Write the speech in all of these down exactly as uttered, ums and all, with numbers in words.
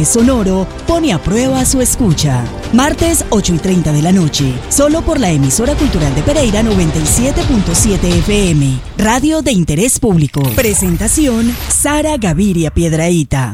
arte sonoro pone a prueba su escucha. Martes ocho y treinta de la noche, solo por la emisora cultural de Pereira noventa y siete punto siete F M, radio de interés público. Presentación, Sara Gaviria Piedrahita.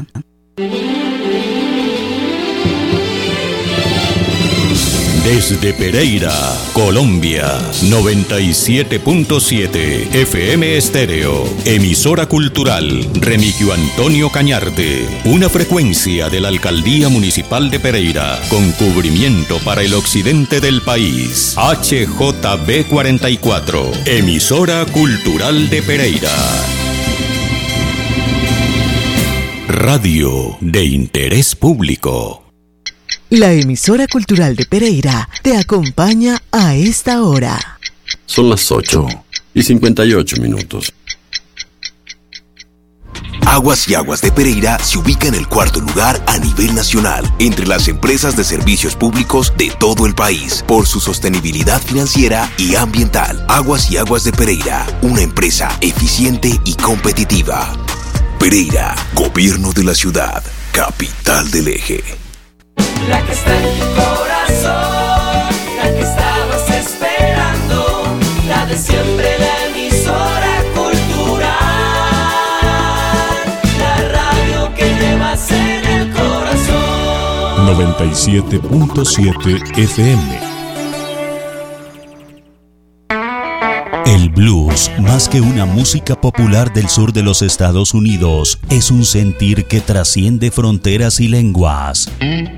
Desde Pereira, Colombia, noventa y siete punto siete F M Estéreo, emisora cultural Remigio Antonio Cañarte, una frecuencia de la Alcaldía Municipal de Pereira, con cubrimiento para el occidente del país. H J B cuarenta y cuatro, emisora cultural de Pereira. Radio de interés público. La emisora cultural de Pereira te acompaña a esta hora. Son las ocho y cincuenta y ocho minutos. Aguas y Aguas de Pereira se ubica en el cuarto lugar a nivel nacional entre las empresas de servicios públicos de todo el país por su sostenibilidad financiera y ambiental. Aguas y Aguas de Pereira, una empresa eficiente y competitiva. Pereira, Gobierno de la Ciudad, capital del eje. La que está en tu corazón, la que estabas esperando, la de siempre, la emisora cultural, la radio que llevas en el corazón. noventa y siete punto siete F M. El blues, más que una música popular del sur de los Estados Unidos, es un sentir que trasciende fronteras y lenguas.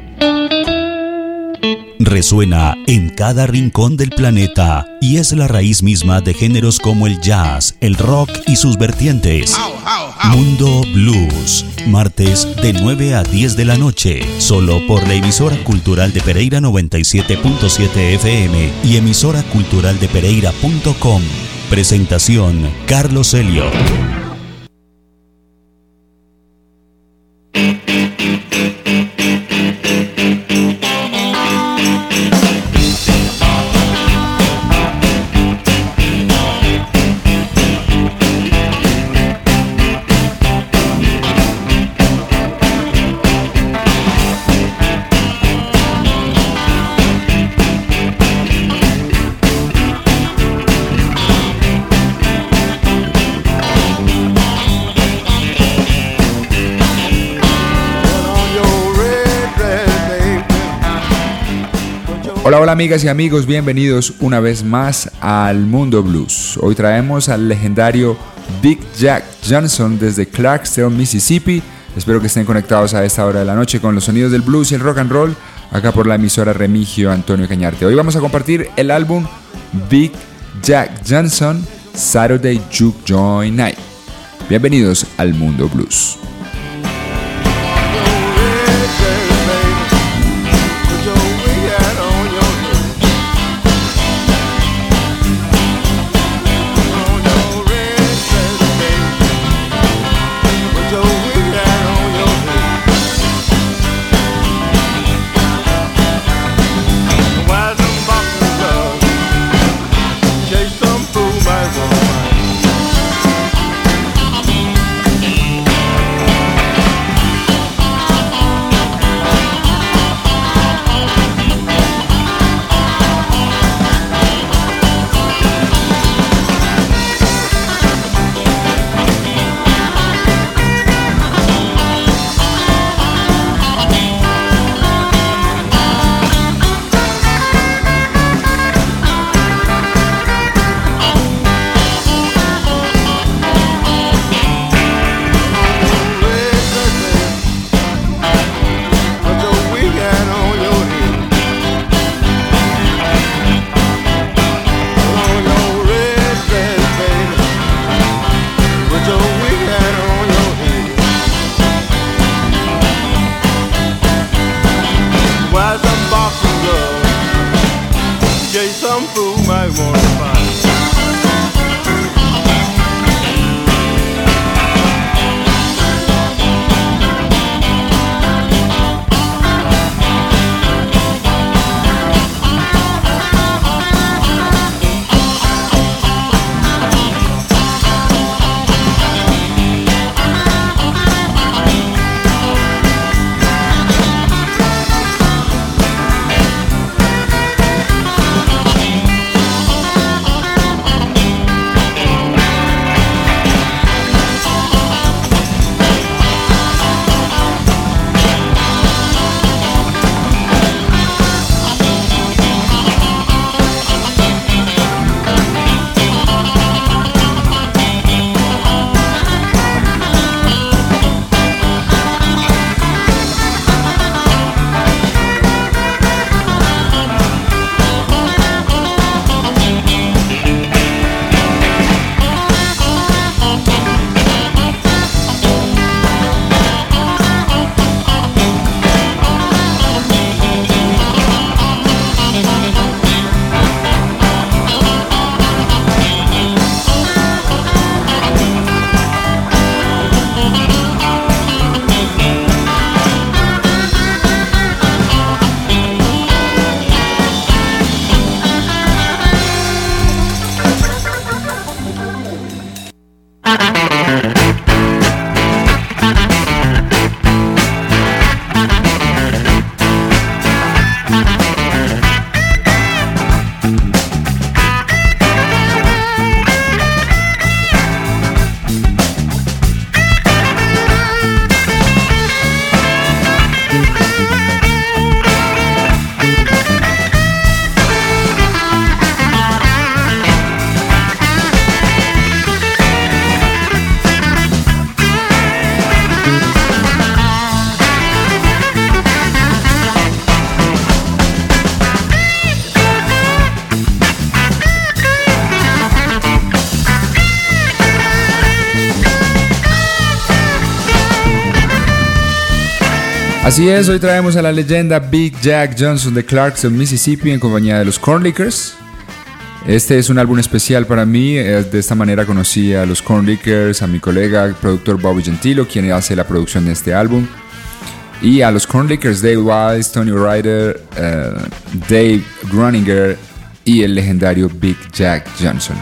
Resuena en cada rincón del planeta y es la raíz misma de géneros como el jazz, el rock y sus vertientes. Mundo Blues, martes de nueve a diez de la noche, solo por la emisora cultural de Pereira noventa y siete punto siete F M y emisora cultural de Pereira punto com. Presentación, Carlos Elliot. Hola, hola amigas y amigos, bienvenidos una vez más al Mundo Blues. Hoy traemos al legendario Big Jack Johnson desde Clarksdale, Mississippi. Espero que estén conectados a esta hora de la noche con los sonidos del blues y el rock and roll, acá por la emisora Remigio Antonio Cañarte. Hoy vamos a compartir el álbum Big Jack Johnson, Saturday Juke Joint Night. Bienvenidos al Mundo Blues. Fool my woman. Así es, hoy traemos a la leyenda Big Jack Johnson de Clarkston, Mississippi, en compañía de los Corn Lickers. Este es un álbum especial para mí. De esta manera conocí a los Corn Lickers, a mi colega productor Bobby Gentilo, quien hace la producción de este álbum, y a los Corn Lickers, Dave Wise, Tony Ryder, uh, Dave Groninger y el legendario Big Jack Johnson.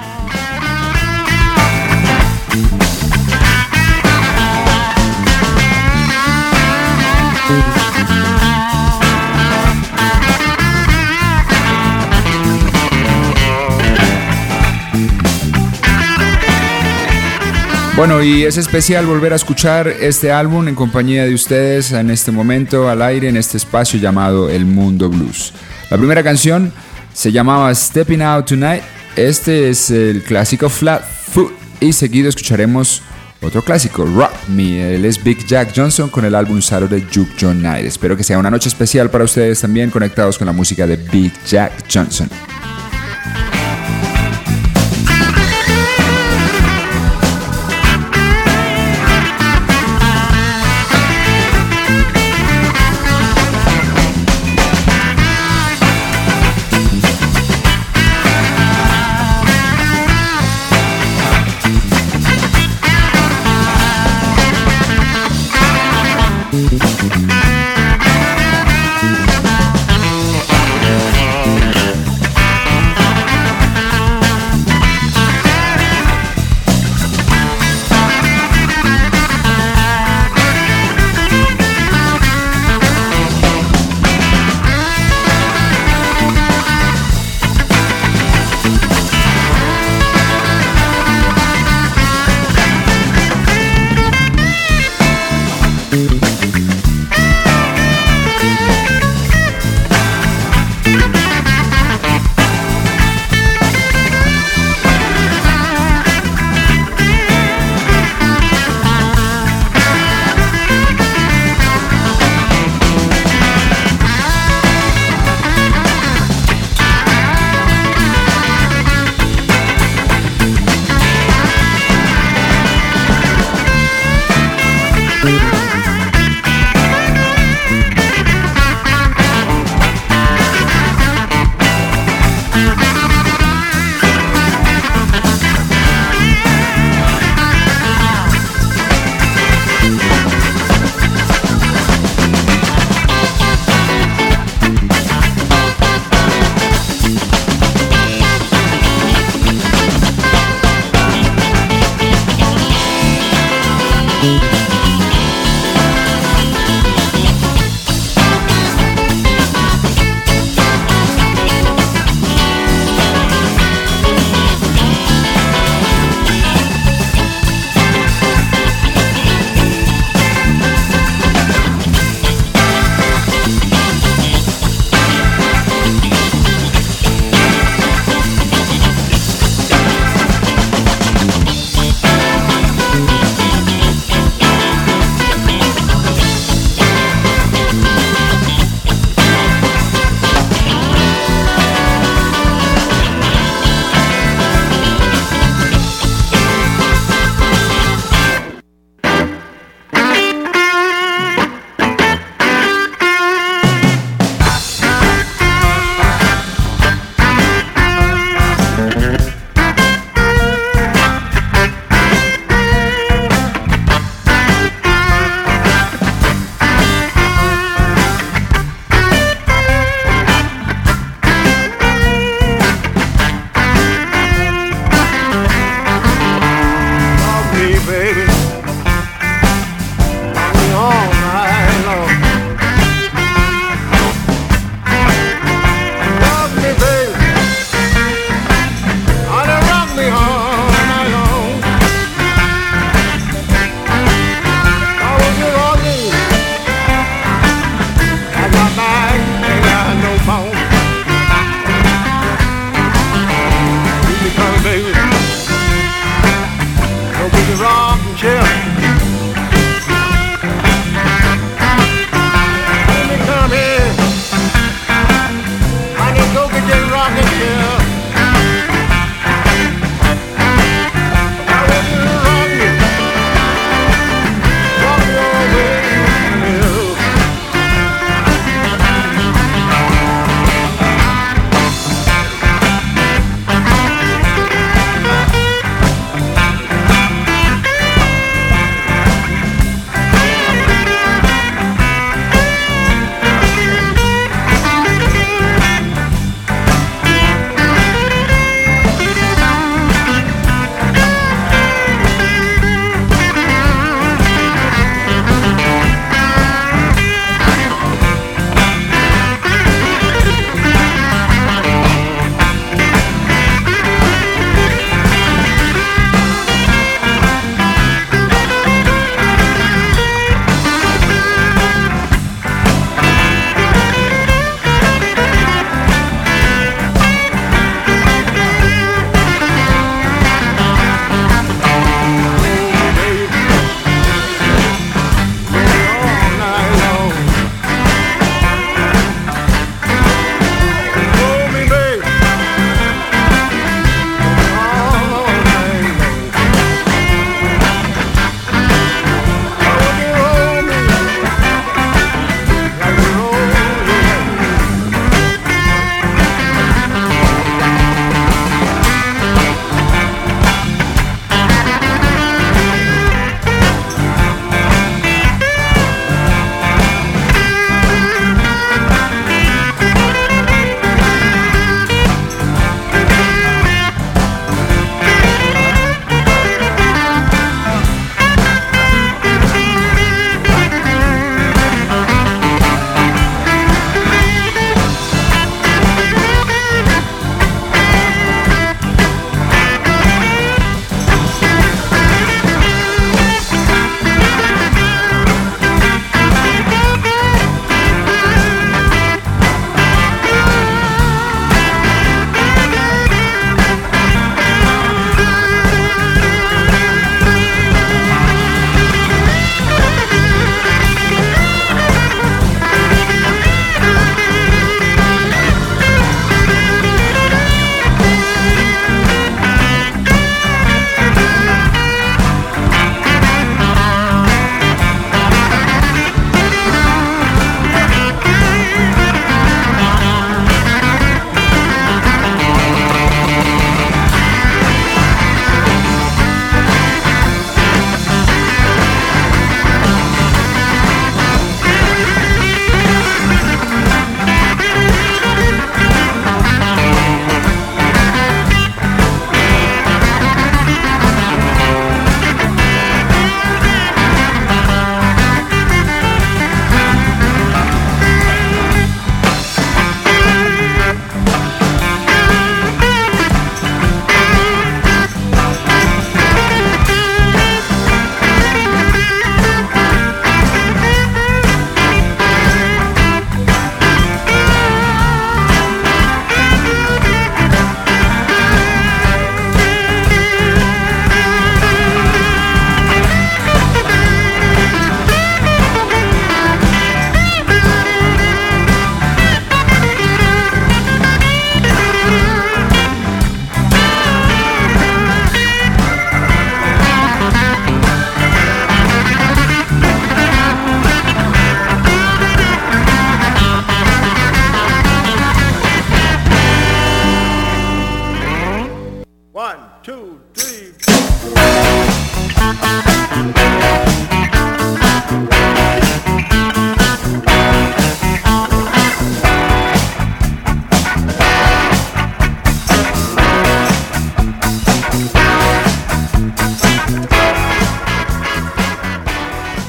Bueno, y es especial volver a escuchar este álbum en compañía de ustedes en este momento al aire en este espacio llamado El Mundo Blues. La primera canción se llamaba Stepping Out Tonight. Este es el clásico Flat Foot y seguido escucharemos otro clásico, Rock Me. Él es Big Jack Johnson con el álbum Saturday Juke Joint Night. Espero que sea una noche especial para ustedes también, conectados con la música de Big Jack Johnson.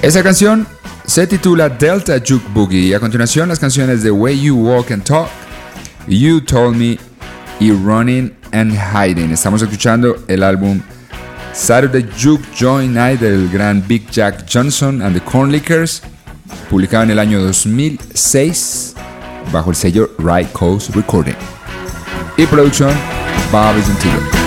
Esa canción se titula Delta Juke Boogie y a continuación las canciones The Way You Walk and Talk, You Told Me y Running and Hiding. Estamos escuchando el álbum Saturday Juke Joint Night del gran Big Jack Johnson and the Corn Lickers, publicado en el año dos mil seis bajo el sello Right Coast Recording y producción Bob Gentile.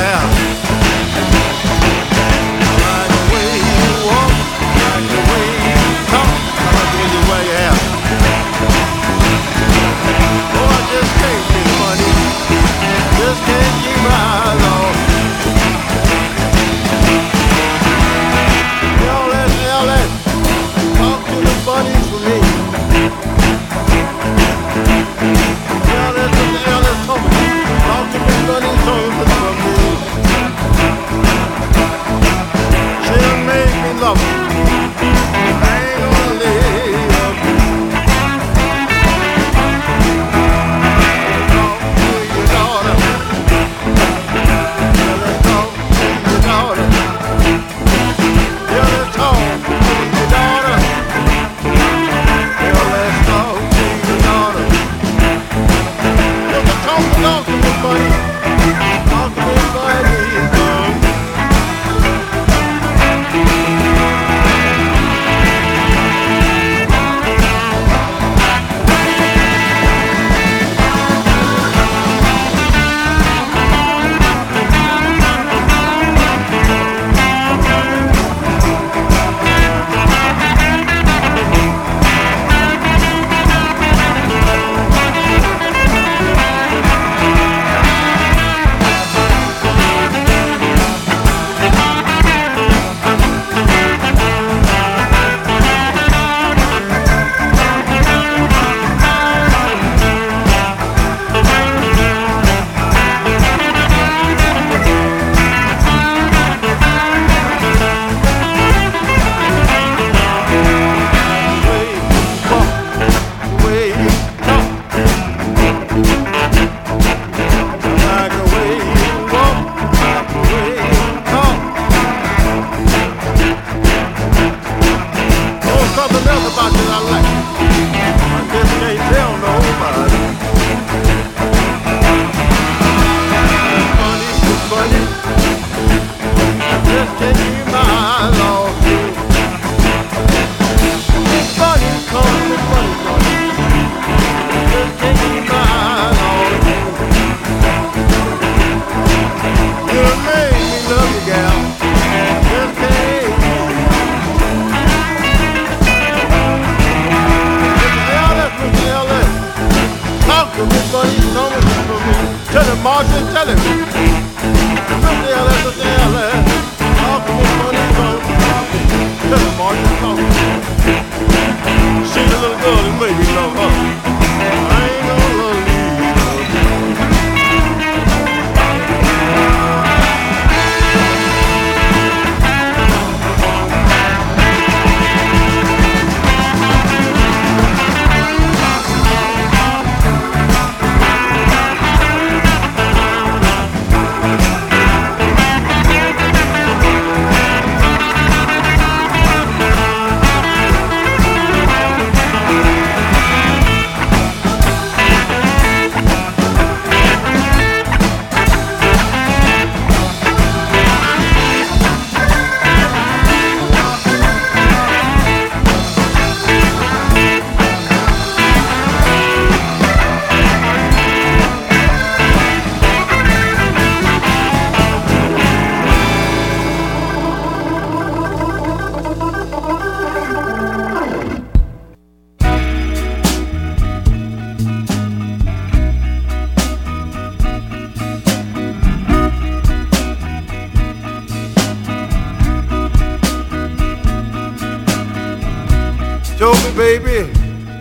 Show me, baby,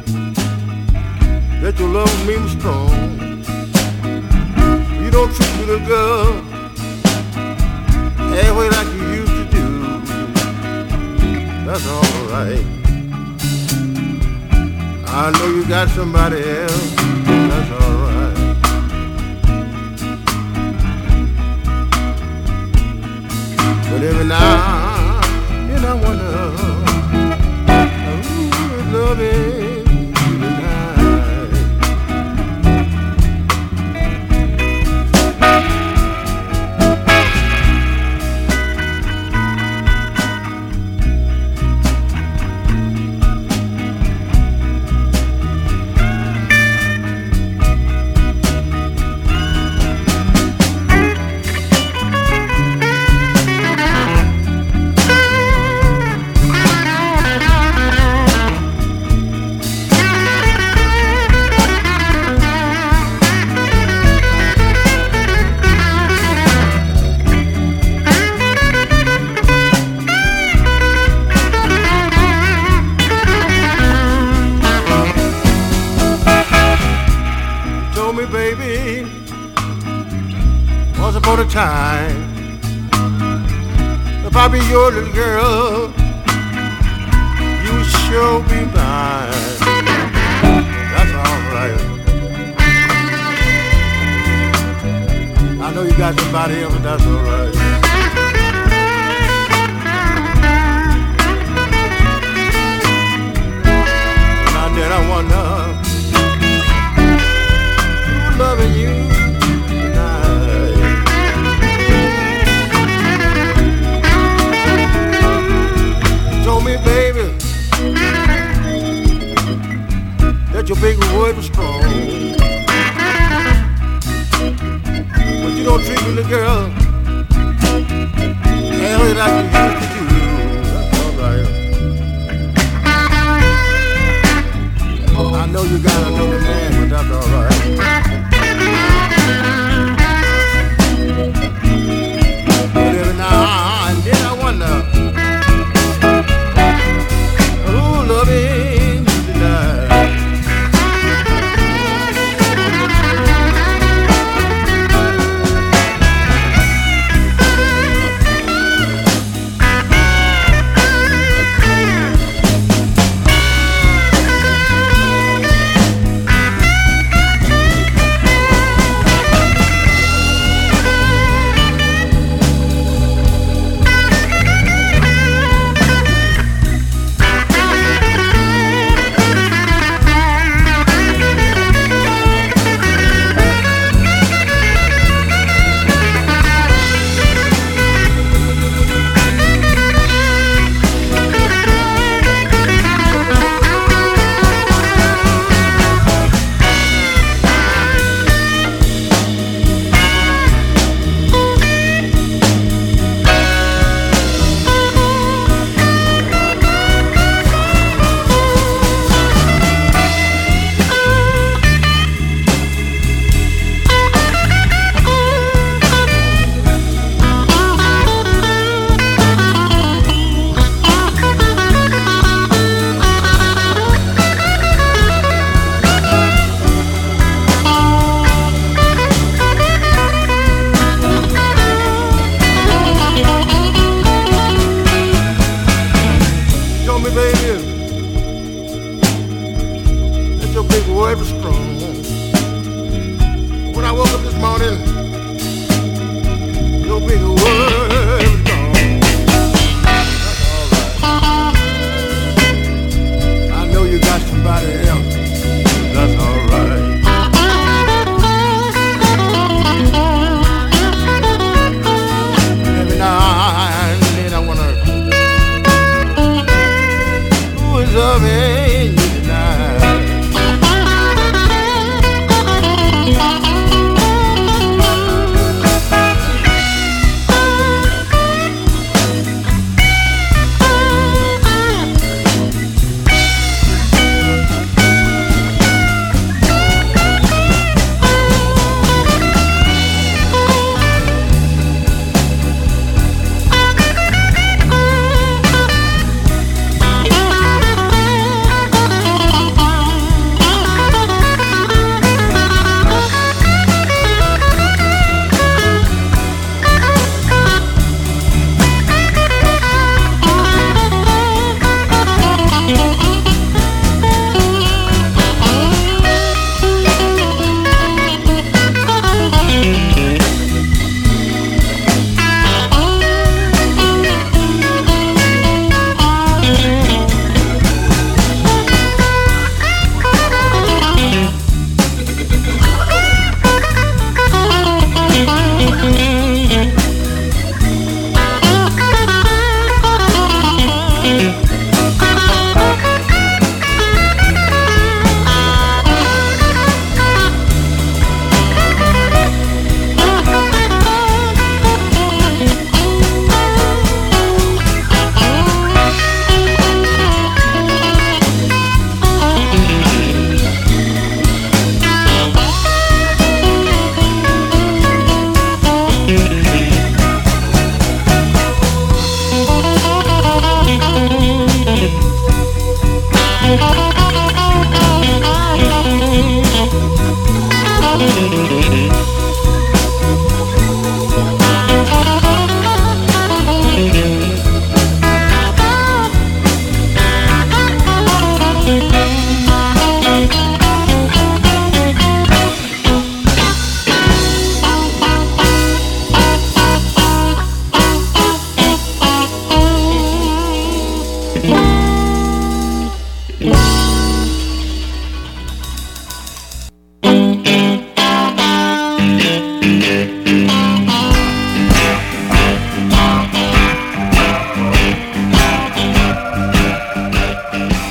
that your love me was strong. You don't treat me, little girl, halfway like you used to do. That's all right. I know you got somebody else. That's all right. But every now and I wonder, loving you tonight. time. If I be your little girl, you sure be mine. That's all right. I know you got somebody else, but that's all right. Now then I wonder who's loving you tonight. You told me, baby, that your big word was strong. But you don't treat me, little girl, hell like you used to do. That's all right. I know you got another man, but that's all right. But every now and then I wonder who's loving you tonight.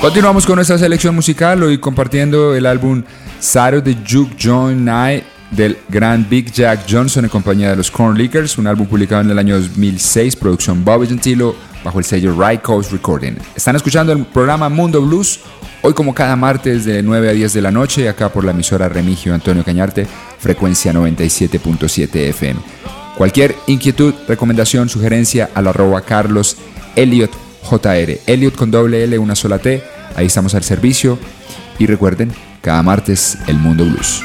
Continuamos con nuestra selección musical, hoy compartiendo el álbum Saturday Juke Joint Night del gran Big Jack Johnson en compañía de los Corn Lickers, un álbum publicado en el año dos mil seis, producción Bobby Gentilo, bajo el sello Right Coast Recording. Están escuchando el programa Mundo Blues, hoy como cada martes de nueve a diez de la noche, acá por la emisora Remigio Antonio Cañarte, frecuencia noventa y siete punto siete F M. Cualquier inquietud, recomendación, sugerencia al arroba Carlos Elliot J R, Elliot con doble L, una sola T, ahí estamos al servicio. Y recuerden, cada martes el Mundo Blues.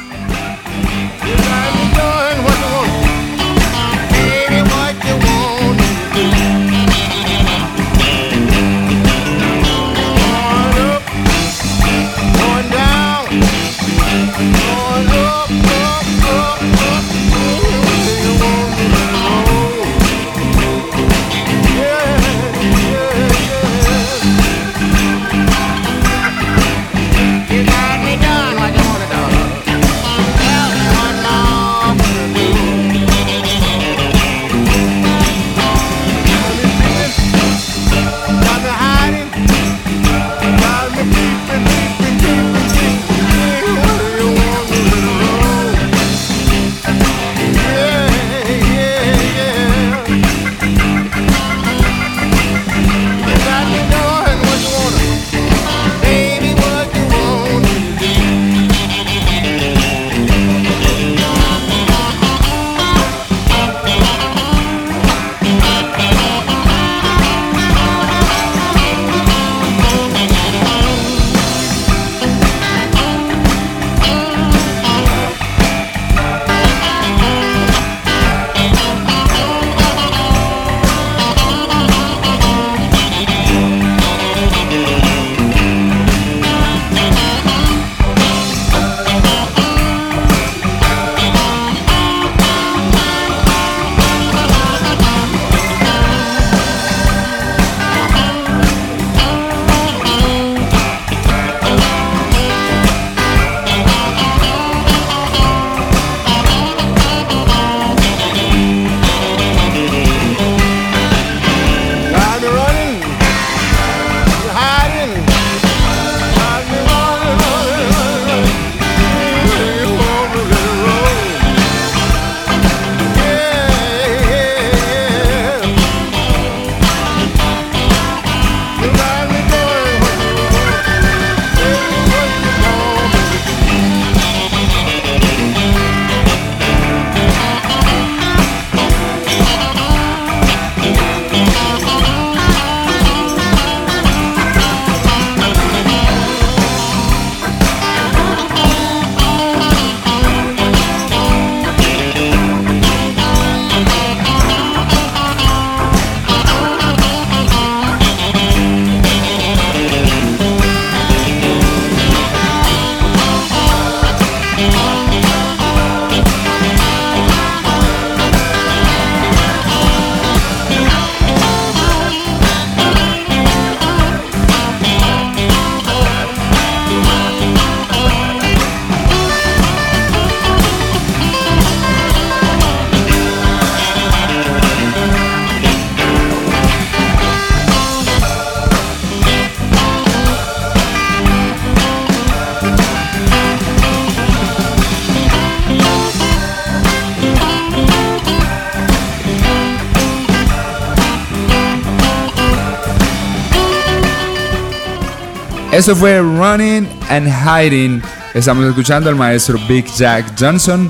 Eso fue Running and Hiding. Estamos escuchando al maestro Big Jack Johnson.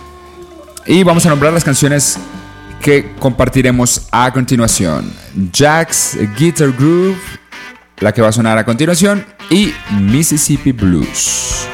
Y vamos a nombrar las canciones que compartiremos a continuación. Jack's Guitar Groove, la que va a sonar a continuación, y Mississippi Blues.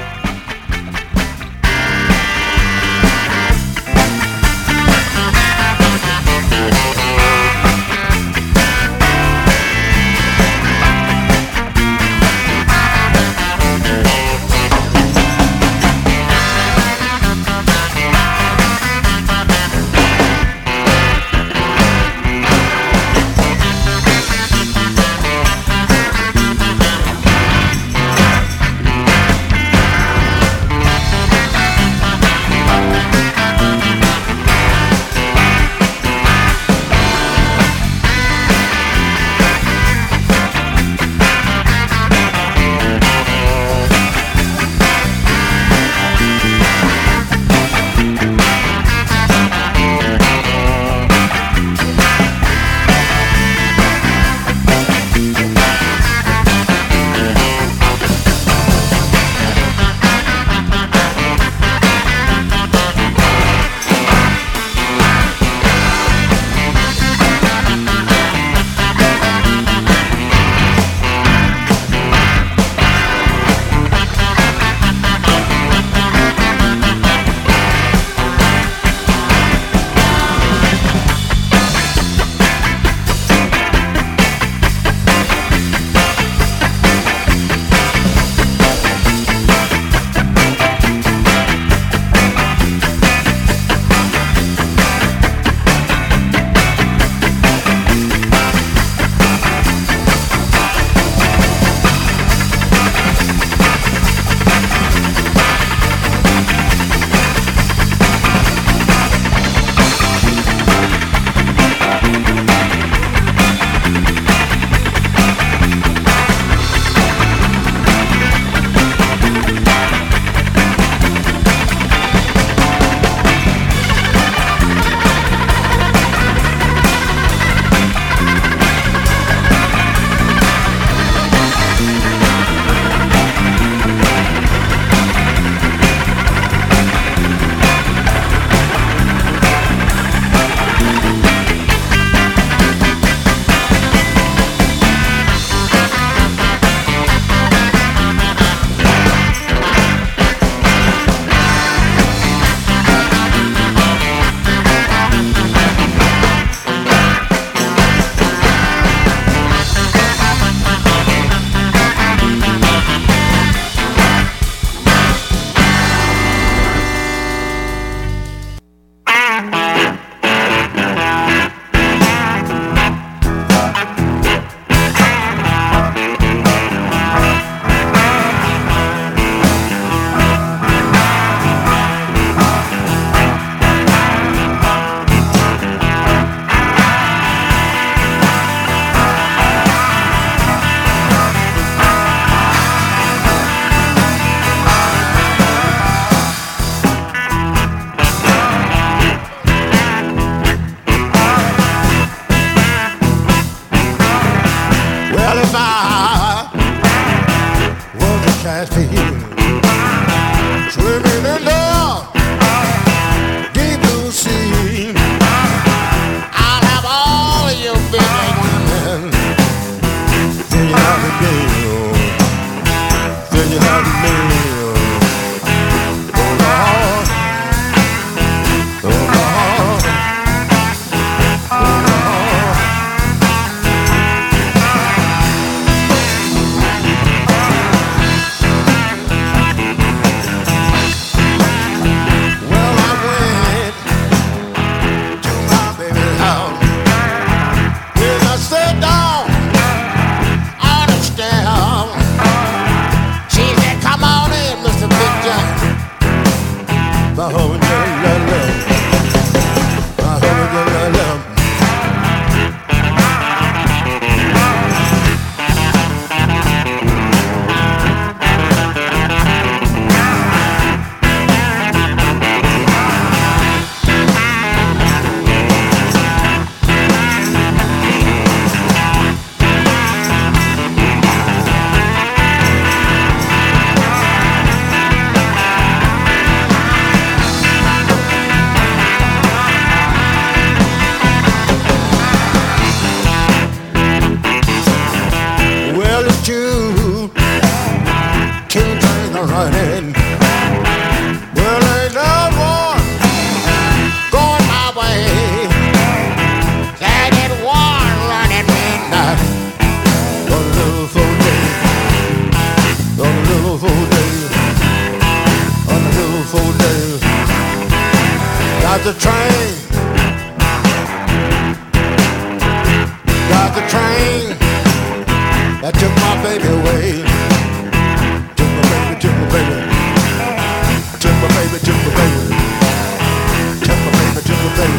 was the train that took my baby away. Took my baby, took my baby. Took my baby, took my baby. Took my baby, took my baby.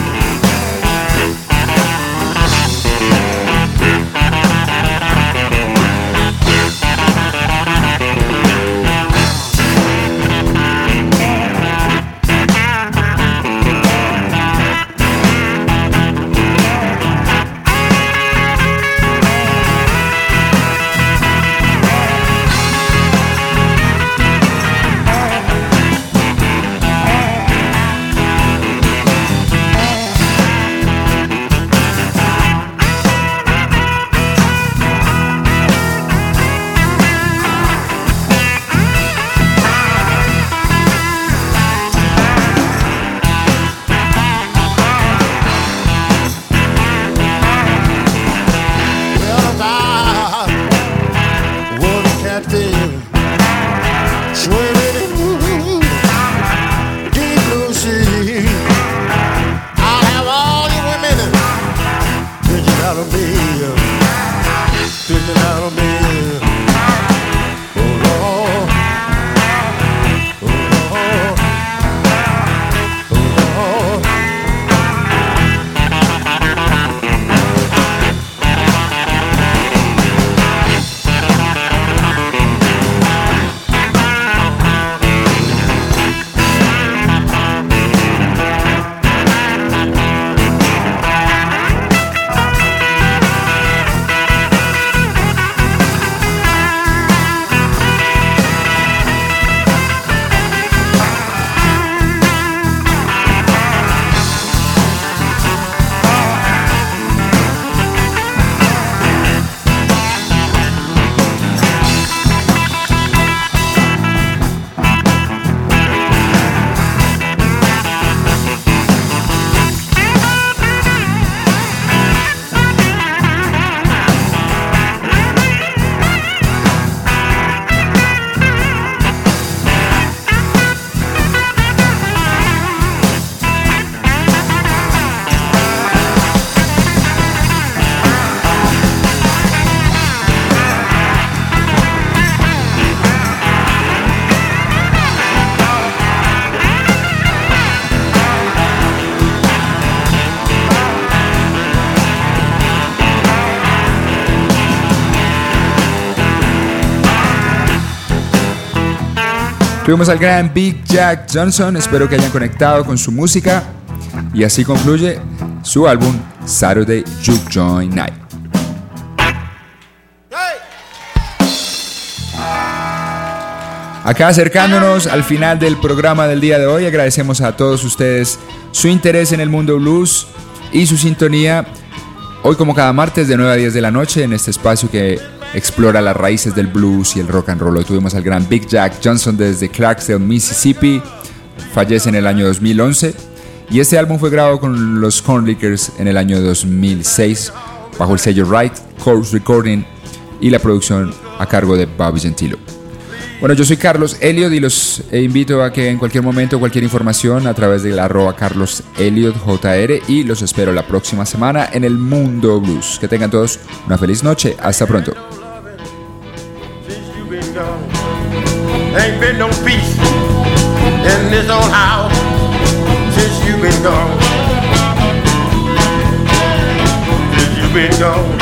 Tuvimos al gran Big Jack Johnson, espero que hayan conectado con su música y así concluye su álbum Saturday Juke Joint Night. Acá acercándonos al final del programa del día de hoy, agradecemos a todos ustedes su interés en el mundo blues y su sintonía. Hoy como cada martes de nueve a diez de la noche en este espacio que explora las raíces del blues y el rock and roll. Hoy tuvimos al gran Big Jack Johnson desde Clarksdale, Mississippi. Fallece en el año dos mil once. Y este álbum fue grabado con los Corn Lickers en el año dos mil seis bajo el sello Right Course Recording y la producción a cargo de Bobby Gentilo. Bueno, yo soy Carlos Elliot y los invito a que en cualquier momento, cualquier información a través de la arroba Carlos Elliot J R y los espero la próxima semana en el Mundo Blues. Que tengan todos una feliz noche. Hasta pronto. Ain't been no peace in this old house since you've been gone. Since you've been gone.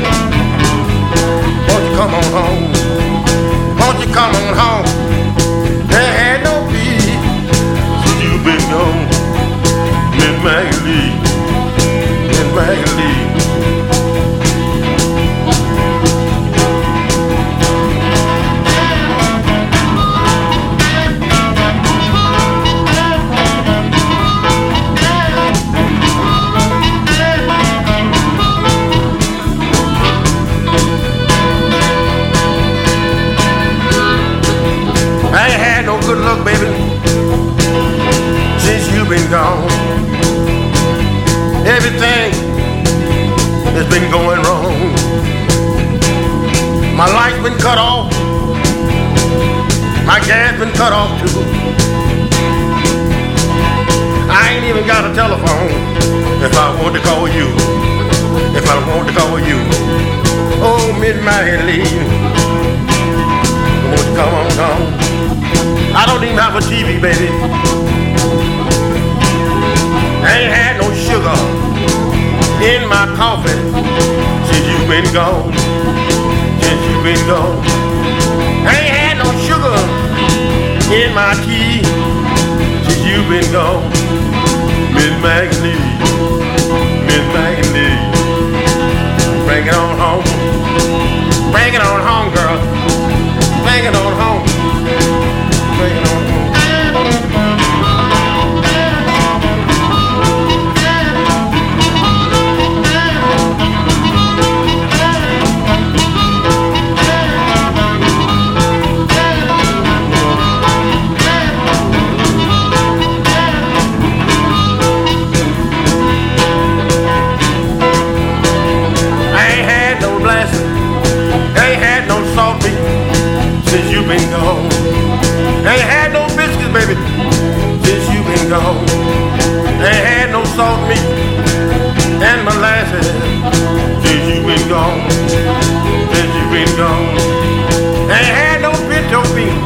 Won't you come on home? Won't you come on home? There ain't no peace since you've been gone. Miss Maggie, Miss Maggie. Good luck, baby, since you've been gone. Everything has been going wrong. My light's been cut off. My gas been cut off too. I ain't even got a telephone if I want to call you. If I want to because of you. Oh, Miss Maggie, won't you come on home? I don't even have a T V, baby. I ain't had no sugar in my coffee since you've been gone. Since you've been gone. I ain't had no sugar in my tea since you've been gone. Miss Maggie, Miss Maggie, bring it on home. Bring it on home, girl. Bring it on home. Bring it on home. Since you've been gone, ain't had no biscuits, baby. Since you've been gone, ain't had no salt meat and molasses. Since you've been gone, since you've been gone, ain't had no pinto beans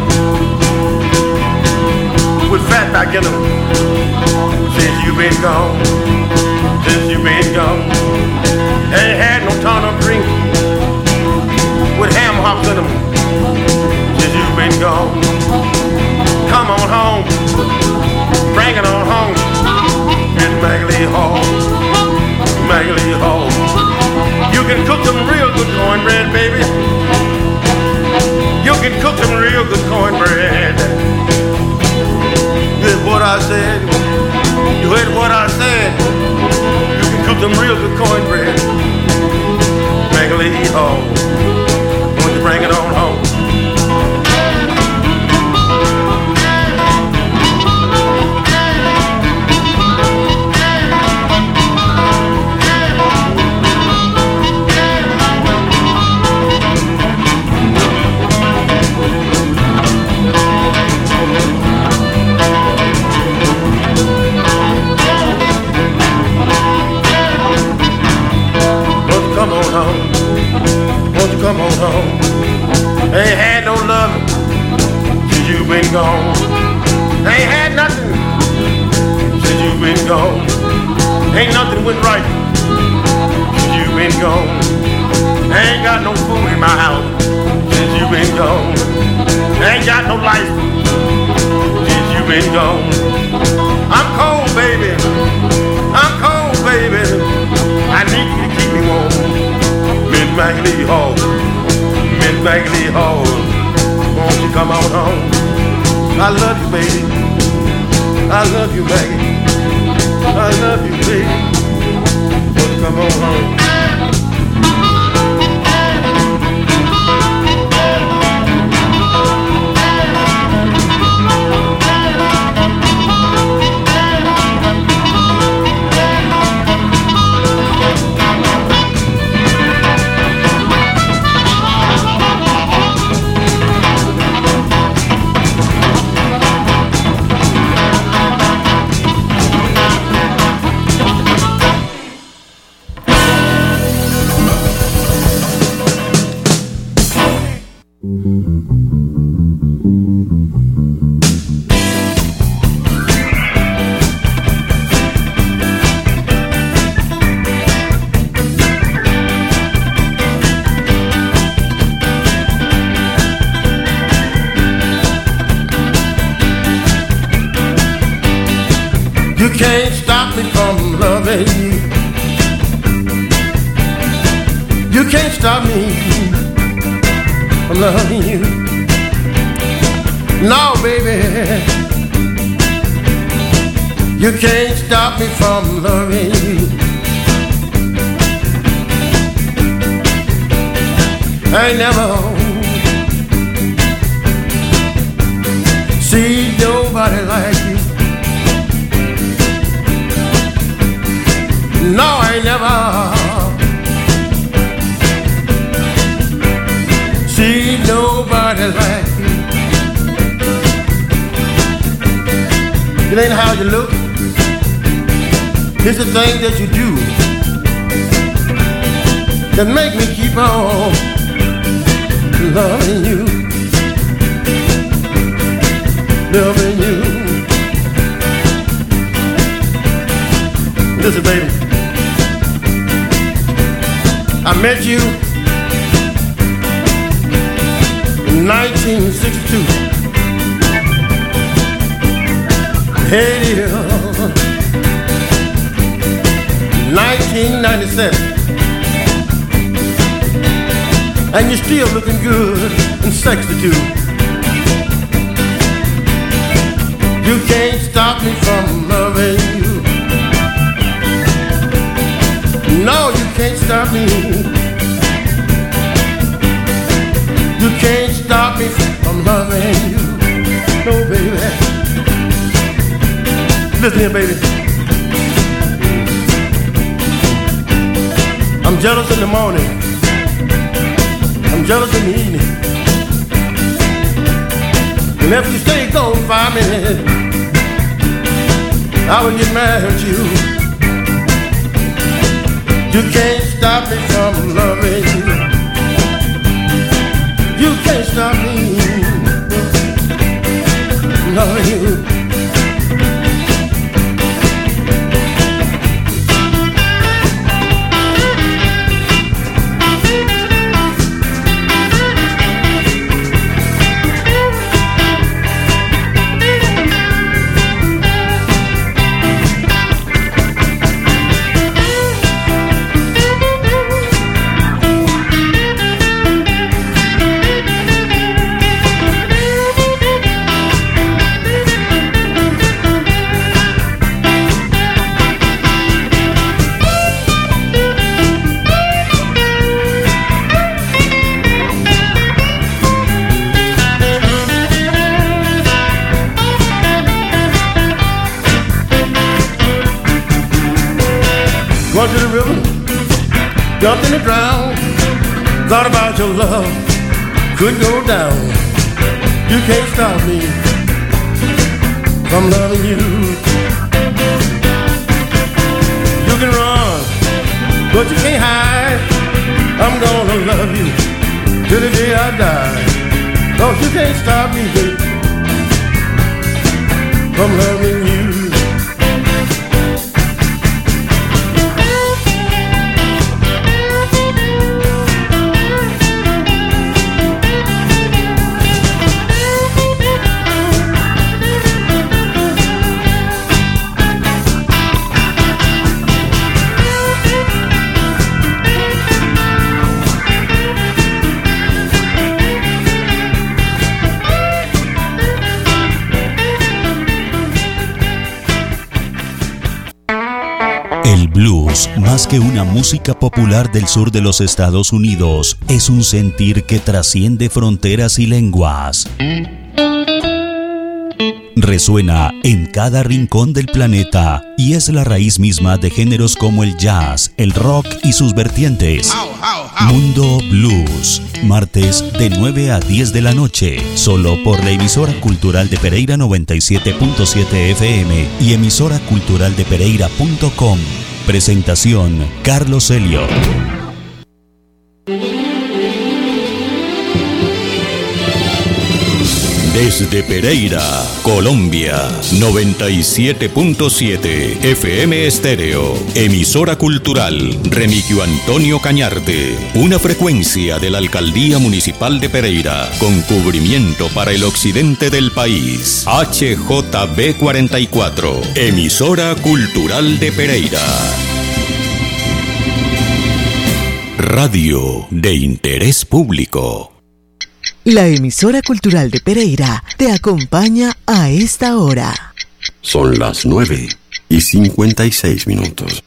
with fat back in them. Since you've been gone, since you've been gone, ain't had no turnip drink with ham hocks in them. Since you've been gone, come on home, bring it on home. Miss Maggie Hall, Maggie Hall. You can cook some real good cornbread, baby. You can cook some real good cornbread. You heard what I said? You heard what I said? You can cook some real good cornbread. Maggie Hall, won't you bring it on home? Come on home, won't you come on home? Ain't had no loving since you've been gone. Ain't had nothing since you've been gone. Ain't nothing went right since you've been gone. Ain't got no food in my house since you've been gone. Ain't got no life since you've been gone. I'm cold, baby. I'm cold, baby. I need you to keep me warm. Miss Maggie Hall, Miss Maggie Hall, won't you come on home? I love you, baby. I love you, Maggie. I love you, baby. Won't you come on home? You can't stop me from loving you. You can't stop me from loving you. No, baby. You can't stop me from loving you. I ain't never see nobody like you. No, I ain't never see nobody like you. It ain't how you look, it's the thing that you do that make me keep on loving you, loving you. Listen, baby, I met you in nineteen sixty-two. Hey, dear, nineteen ninety-seven. And you're still looking good and sexy too. You can't stop me from loving you. No, you can't stop me. You can't stop me from loving you. No, baby. Listen here, baby. I'm jealous in the morning. I'm jealous in the evening. And if you stay gone five minutes, I will get mad at you. You can't stop me from loving you. You can't stop me from loving you. Went to the river, jumped in the drown, thought about your love, couldn't go down. You can't stop me from loving you. You can run, but you can't hide. I'm gonna love you till the day I die. Cause you can't stop me, baby, from loving you. El blues, más que una música popular del sur de los Estados Unidos, es un sentir que trasciende fronteras y lenguas. Resuena en cada rincón del planeta y es la raíz misma de géneros como el jazz, el rock y sus vertientes. Mundo Blues, martes de nueve a diez de la noche, solo por la emisora cultural de Pereira noventa y siete punto siete F M y emisora cultural de pereira punto com. Presentación, Carlos Elliot. Desde Pereira, Colombia, noventa y siete punto siete F M Estéreo, emisora cultural Remigio Antonio Cañarte, una frecuencia de la Alcaldía Municipal de Pereira, con cubrimiento para el occidente del país, H J B cuarenta y cuatro, emisora cultural de Pereira. Radio de interés público. La emisora cultural de Pereira te acompaña a esta hora. Son las nueve y cincuenta y seis minutos.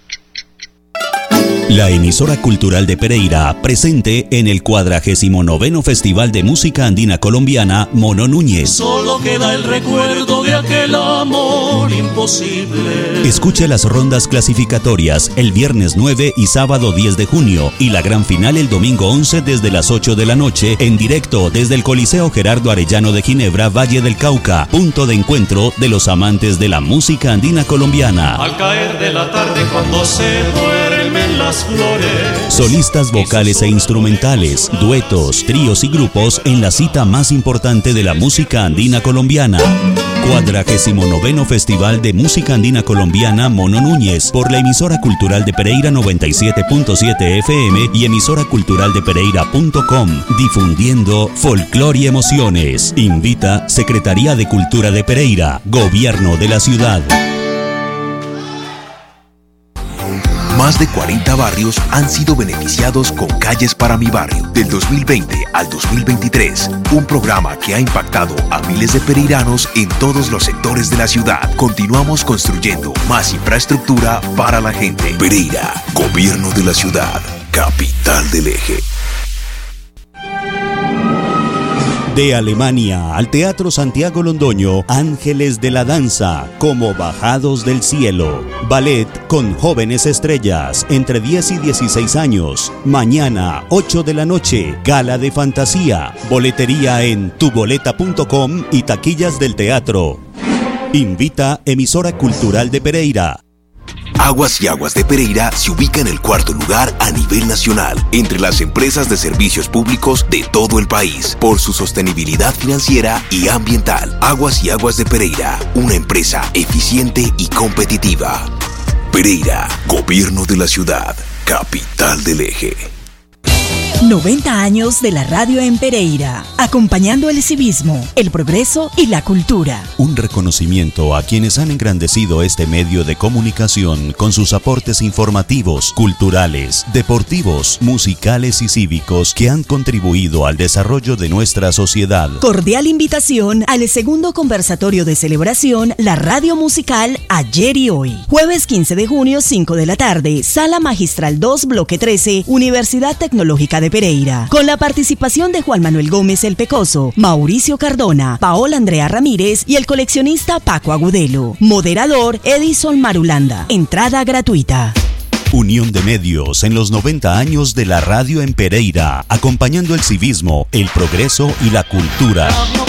La emisora cultural de Pereira, presente en el cuadragésimo noveno Festival de Música Andina Colombiana Mono Núñez. Solo queda el recuerdo de aquel amor imposible. Escuche las rondas clasificatorias el viernes nueve y sábado diez de junio y la gran final el domingo once desde las ocho de la noche en directo desde el Coliseo Gerardo Arellano de Ginebra, Valle del Cauca, punto de encuentro de los amantes de la música andina colombiana. Al caer de la tarde cuando se duerme en las flores. Solistas vocales e instrumentales, duetos, tríos y grupos en la cita más importante de la música andina colombiana. cuadragésimo noveno Festival de Música Andina Colombiana Mono Núñez por la emisora cultural de Pereira noventa y siete punto siete F M y emisora cultural de pereira punto com, difundiendo folclore y emociones. Invita Secretaría de Cultura de Pereira, Gobierno de la ciudad. Más de cuarenta barrios han sido beneficiados con Calles para mi Barrio del dos mil veinte al dos mil veintitrés, un programa que ha impactado a miles de pereiranos en todos los sectores de la ciudad. Continuamos construyendo más infraestructura para la gente. Pereira, Gobierno de la ciudad, capital del eje. De Alemania al Teatro Santiago Londoño, Ángeles de la Danza, como bajados del cielo. Ballet con jóvenes estrellas, entre diez y dieciséis años. Mañana, ocho de la noche, gala de fantasía. Boletería en tu boleta punto com y taquillas del teatro. Invita Emisora Cultural de Pereira. Aguas y Aguas de Pereira se ubica en el cuarto lugar a nivel nacional entre las empresas de servicios públicos de todo el país por su sostenibilidad financiera y ambiental. Aguas y Aguas de Pereira, una empresa eficiente y competitiva. Pereira, Gobierno de la ciudad, capital del eje. noventa años de la radio en Pereira, acompañando el civismo, el progreso y la cultura. Un reconocimiento a quienes han engrandecido este medio de comunicación con sus aportes informativos, culturales, deportivos, musicales y cívicos que han contribuido al desarrollo de nuestra sociedad. Cordial invitación al segundo conversatorio de celebración La Radio Musical Ayer y Hoy. Jueves quince de junio, cinco de la tarde, Sala Magistral dos, Bloque trece, Universidad Tecnológica de Pereira, con la participación de Juan Manuel Gómez el Pecoso, Mauricio Cardona, Paola Andrea Ramírez y el coleccionista Paco Agudelo. Moderador Edison Marulanda. Entrada gratuita. Unión de medios en los noventa años de la radio en Pereira, acompañando el civismo, el progreso y la cultura.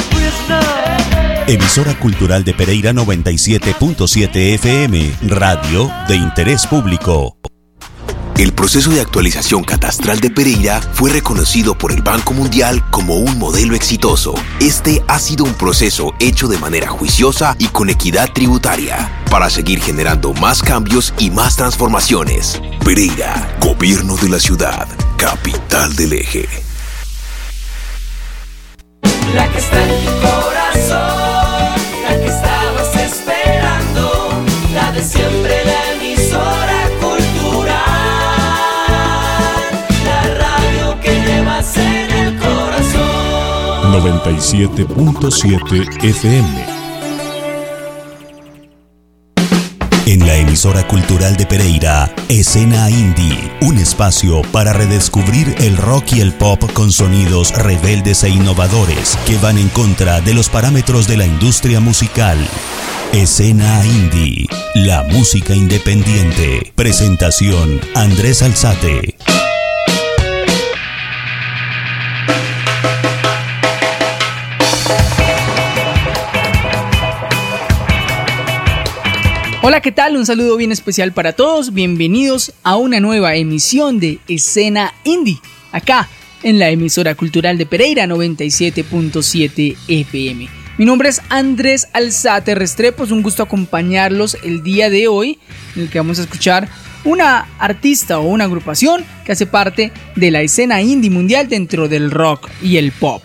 Emisora Cultural de Pereira noventa y siete punto siete F M, radio de interés público. El proceso de actualización catastral de Pereira fue reconocido por el Banco Mundial como un modelo exitoso. Este ha sido un proceso hecho de manera juiciosa y con equidad tributaria, para seguir generando más cambios y más transformaciones. Pereira, Gobierno de la ciudad, capital del eje. La que está en tu corazón, la que estabas esperando, la de siempre, la emisora cultural, la radio que llevas en el corazón. noventa y siete punto siete F M. En la emisora cultural de Pereira, Escena Indie, un espacio para redescubrir el rock y el pop con sonidos rebeldes e innovadores que van en contra de los parámetros de la industria musical. Escena Indie, la música independiente. Presentación, Andrés Alzate. Hola, ¿qué tal? Un saludo bien especial para todos. Bienvenidos a una nueva emisión de Escena Indie, acá en la emisora cultural de Pereira noventa y siete punto siete F M. Mi nombre es Andrés Alzate Restrepo, es un gusto acompañarlos el día de hoy, en el que vamos a escuchar una artista o una agrupación que hace parte de la escena indie mundial dentro del rock y el pop.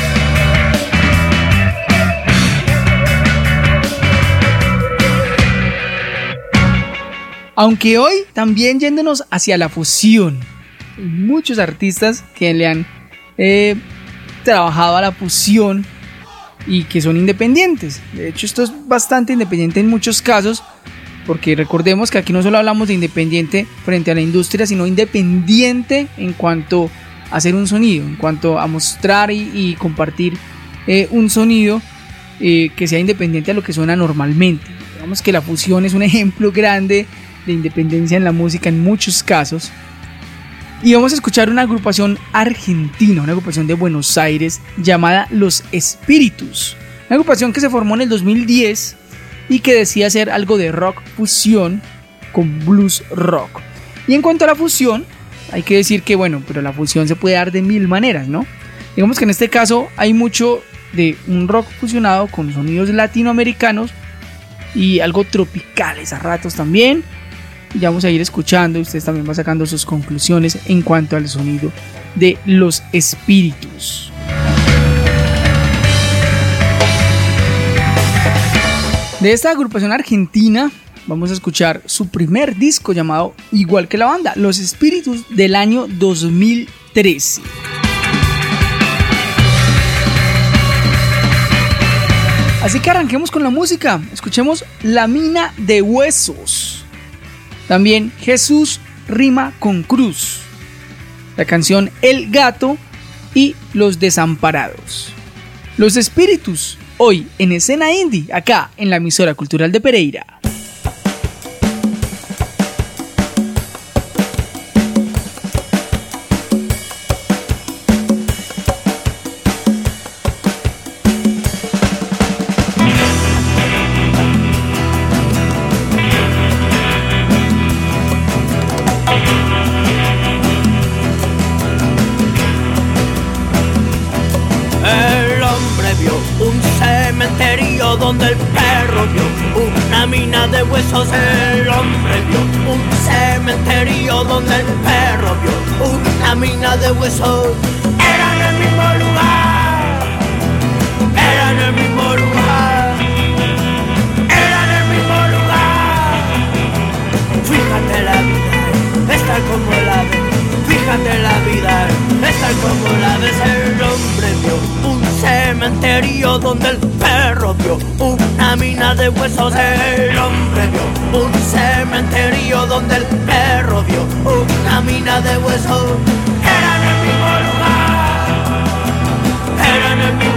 Aunque hoy también yéndonos hacia la fusión, hay muchos artistas que le han eh, trabajado a la fusión y que son independientes. De hecho, esto es bastante independiente en muchos casos, porque recordemos que aquí no solo hablamos de independiente frente a la industria, sino independiente en cuanto a hacer un sonido, en cuanto a mostrar y, y compartir eh, un sonido eh, que sea independiente a lo que suena normalmente. Digamos que la fusión es un ejemplo grande de independencia en la música en muchos casos. Y vamos a escuchar una agrupación argentina, una agrupación de Buenos Aires llamada Los Espíritus, una agrupación que se formó en el dos mil diez y que decía hacer algo de rock fusión con blues rock. Y en cuanto a la fusión, hay que decir que, bueno, pero la fusión se puede dar de mil maneras, ¿no? Digamos que en este caso hay mucho de un rock fusionado con sonidos latinoamericanos y algo tropicales a ratos también. Ya vamos a ir escuchando y ustedes también van sacando sus conclusiones en cuanto al sonido de Los Espíritus. De esta agrupación argentina vamos a escuchar su primer disco llamado igual que la banda, Los Espíritus, del año dos mil trece. Así que arranquemos con la música. Escuchemos La Mina de Huesos. También Jesús rima con cruz. La canción El Gato y Los Desamparados. Los Espíritus, hoy en Escena Indie, acá en la emisora cultural de Pereira. Donde el perro vio una mina de huesos, el hombre vio un cementerio donde el perro vio una mina de huesos. Era en el mismo lugar, era en el mismo lugar, era en el mismo lugar. Fíjate la vida, es tal como la ves, fíjate la vida, es tal como la ves. El hombre vio un cementerio donde el perro vio una mina de huesos. El hombre vio un cementerio donde el perro vio una mina de huesos. Era en el mismo lugar, era en el mismo